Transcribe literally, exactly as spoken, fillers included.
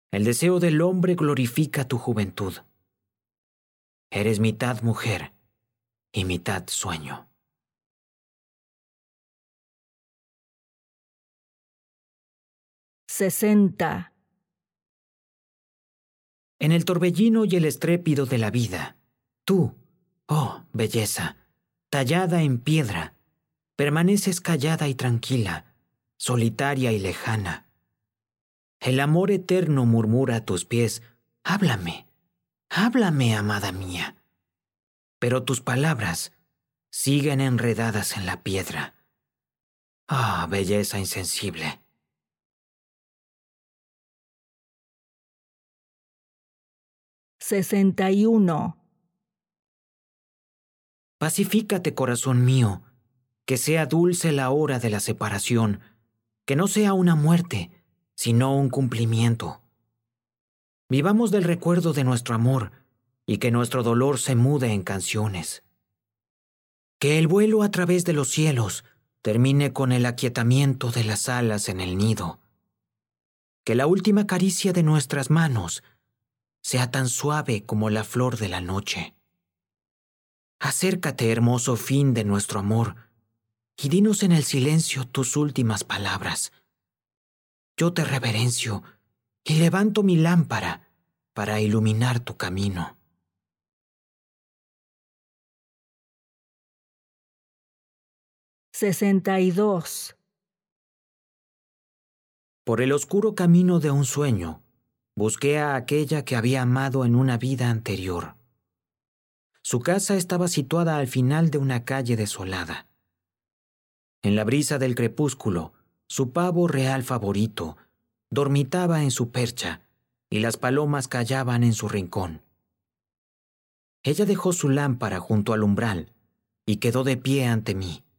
El deseo del hombre glorifica tu juventud. Eres mitad mujer y mitad sueño. sesenta. En el torbellino y el estrépito de la vida, tú, oh belleza, tallada en piedra, permaneces callada y tranquila, solitaria y lejana. El amor eterno murmura a tus pies, háblame, háblame, amada mía. Pero tus palabras siguen enredadas en la piedra. Ah, belleza insensible. sesenta y uno. Pacifícate, corazón mío, que sea dulce la hora de la separación, que no sea una muerte, sino un cumplimiento. Vivamos del recuerdo de nuestro amor y que nuestro dolor se mude en canciones. Que el vuelo a través de los cielos termine con el aquietamiento de las alas en el nido. Que la última caricia de nuestras manos sea tan suave como la flor de la noche. Acércate, hermoso fin de nuestro amor, y dinos en el silencio tus últimas palabras. Yo te reverencio y levanto mi lámpara para iluminar tu camino. sesenta y dos. Por el oscuro camino de un sueño, busqué a aquella que había amado en una vida anterior. Su casa estaba situada al final de una calle desolada. En la brisa del crepúsculo, su pavo real favorito dormitaba en su percha y las palomas callaban en su rincón. Ella dejó su lámpara junto al umbral y quedó de pie ante mí.